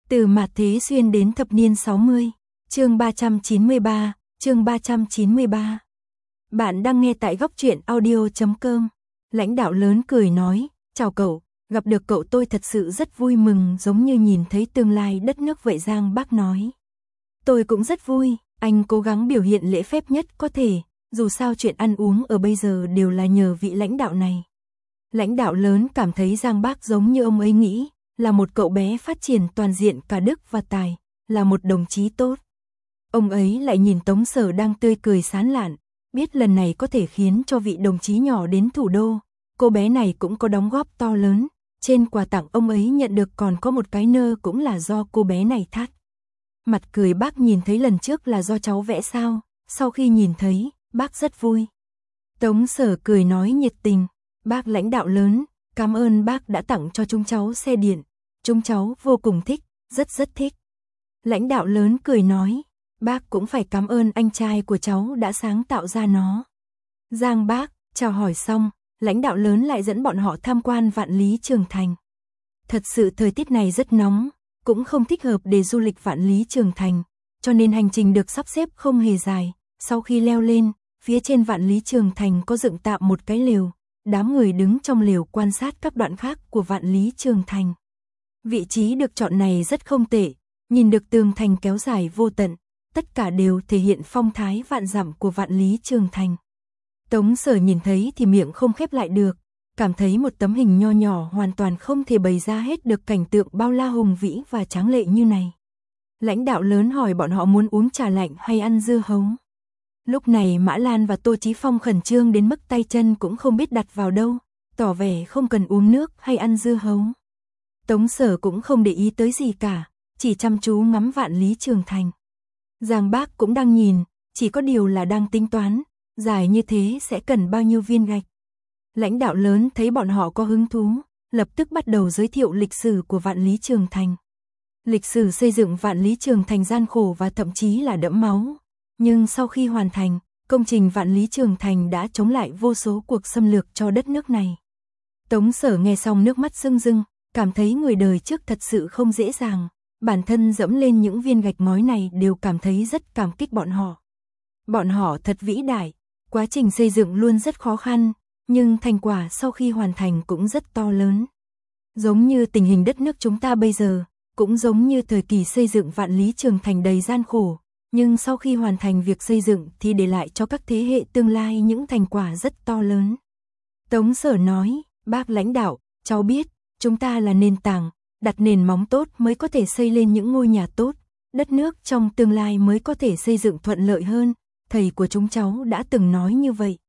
Từ mạt thế xuyên đến thập niên 60, chương 393, chương 393. Bạn đang nghe tại góc truyện audio.com. Lãnh đạo lớn cười nói, chào cậu, gặp được cậu tôi thật sự rất vui mừng, giống như nhìn thấy tương lai đất nước vậy. Giang Bác nói. Tôi cũng rất vui, anh cố gắng biểu hiện lễ phép nhất có thể, dù sao chuyện ăn uống ở bây giờ đều là nhờ vị lãnh đạo này. Lãnh đạo lớn cảm thấy Giang Bác giống như ông ấy nghĩ, là một cậu bé phát triển toàn diện cả đức và tài, là một đồng chí tốt. Ông ấy lại nhìn Tống Sở đang tươi cười sán lạn, biết lần này có thể khiến cho vị đồng chí nhỏ đến thủ đô, cô bé này cũng có đóng góp to lớn, trên quà tặng ông ấy nhận được còn có một cái nơ cũng là do cô bé này thắt. Mặt cười bác nhìn thấy lần trước là do cháu vẽ sao, sau khi nhìn thấy, bác rất vui. Tống Sở cười nói nhiệt tình, bác lãnh đạo lớn, cảm ơn bác đã tặng cho chúng cháu xe điện, chúng cháu vô cùng thích, rất thích. Lãnh đạo lớn cười nói, bác cũng phải cảm ơn anh trai của cháu đã sáng tạo ra nó. Giang Bác, chào hỏi xong, lãnh đạo lớn lại dẫn bọn họ tham quan Vạn Lý Trường Thành. Thật sự thời tiết này rất nóng, cũng không thích hợp để du lịch Vạn Lý Trường Thành, cho nên hành trình được sắp xếp không hề dài. Sau khi leo lên, phía trên Vạn Lý Trường Thành có dựng tạm một cái lều, đám người đứng trong lều quan sát các đoạn khác của Vạn Lý Trường Thành. Vị trí được chọn này rất không tệ, nhìn được tường thành kéo dài vô tận, tất cả đều thể hiện phong thái vạn dặm của Vạn Lý Trường Thành. Tống Sở nhìn thấy thì miệng không khép lại được, cảm thấy một tấm hình nho nhỏ hoàn toàn không thể bày ra hết được cảnh tượng bao la hùng vĩ và tráng lệ như này. Lãnh đạo lớn hỏi bọn họ muốn uống trà lạnh hay ăn dưa hấu. Lúc này Mã Lan và Tô Chí Phong khẩn trương đến mức tay chân cũng không biết đặt vào đâu, tỏ vẻ không cần uống nước hay ăn dưa hấu. Tống Sở cũng không để ý tới gì cả, chỉ chăm chú ngắm Vạn Lý Trường Thành. Giang Bác cũng đang nhìn, chỉ có điều là đang tính toán, dài như thế sẽ cần bao nhiêu viên gạch. Lãnh đạo lớn thấy bọn họ có hứng thú, lập tức bắt đầu giới thiệu lịch sử của Vạn Lý Trường Thành. Lịch sử xây dựng Vạn Lý Trường Thành gian khổ và thậm chí là đẫm máu. Nhưng sau khi hoàn thành, công trình Vạn Lý Trường Thành đã chống lại vô số cuộc xâm lược cho đất nước này. Tống Sở nghe xong nước mắt rưng rưng, cảm thấy người đời trước thật sự không dễ dàng. Bản thân dẫm lên những viên gạch ngói này đều cảm thấy rất cảm kích bọn họ. Bọn họ thật vĩ đại, quá trình xây dựng luôn rất khó khăn, nhưng thành quả sau khi hoàn thành cũng rất to lớn. Giống như tình hình đất nước chúng ta bây giờ, cũng giống như thời kỳ xây dựng Vạn Lý Trường Thành đầy gian khổ, nhưng sau khi hoàn thành việc xây dựng thì để lại cho các thế hệ tương lai những thành quả rất to lớn. Tống Sở nói, bác lãnh đạo, cháu biết, chúng ta là nền tảng, đặt nền móng tốt mới có thể xây lên những ngôi nhà tốt, đất nước trong tương lai mới có thể xây dựng thuận lợi hơn, thầy của chúng cháu đã từng nói như vậy.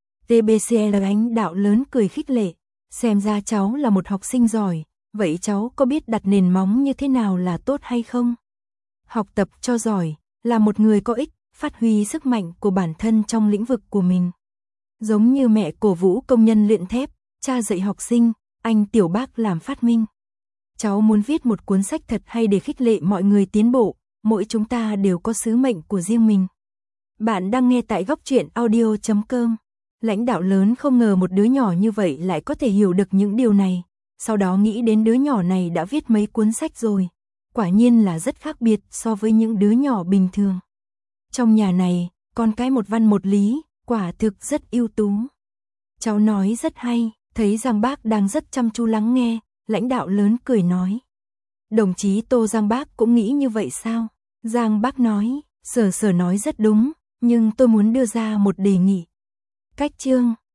TBCL lãnh đạo lớn cười khích lệ, xem ra cháu là một học sinh giỏi, vậy cháu có biết đặt nền móng như thế nào là tốt hay không? Học tập cho giỏi, là một người có ích, phát huy sức mạnh của bản thân trong lĩnh vực của mình. Giống như mẹ cổ vũ công nhân luyện thép, cha dạy học sinh, anh Tiểu Bác làm phát minh. Cháu muốn viết một cuốn sách thật hay để khích lệ mọi người tiến bộ, mỗi chúng ta đều có sứ mệnh của riêng mình. Bạn đang nghe tại góc truyện audio.com. Lãnh đạo lớn không ngờ một đứa nhỏ như vậy lại có thể hiểu được những điều này, sau đó nghĩ đến đứa nhỏ này đã viết mấy cuốn sách rồi, quả nhiên là rất khác biệt so với những đứa nhỏ bình thường. Trong nhà này, con cái một văn một lý, quả thực rất ưu tú. Cháu nói rất hay, thấy Giang Bác đang rất chăm chú lắng nghe, lãnh đạo lớn cười nói. Đồng chí Tô Giang Bác cũng nghĩ như vậy sao? Giang Bác nói, Sở nói rất đúng, nhưng tôi muốn đưa ra một đề nghị. Cách chương